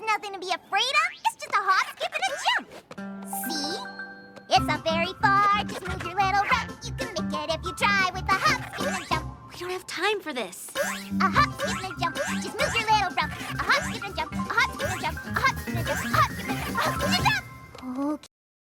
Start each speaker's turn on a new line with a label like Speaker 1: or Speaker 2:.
Speaker 1: nothing to be afraid of. It's just a hop, skip, and a jump. See? It's not very far. Just move your little rump. You can make it if you try with a hop, skip, and a jump.
Speaker 2: We don't have time for this.
Speaker 1: A hop, skip, and a jump. Just move your little rump. A hop,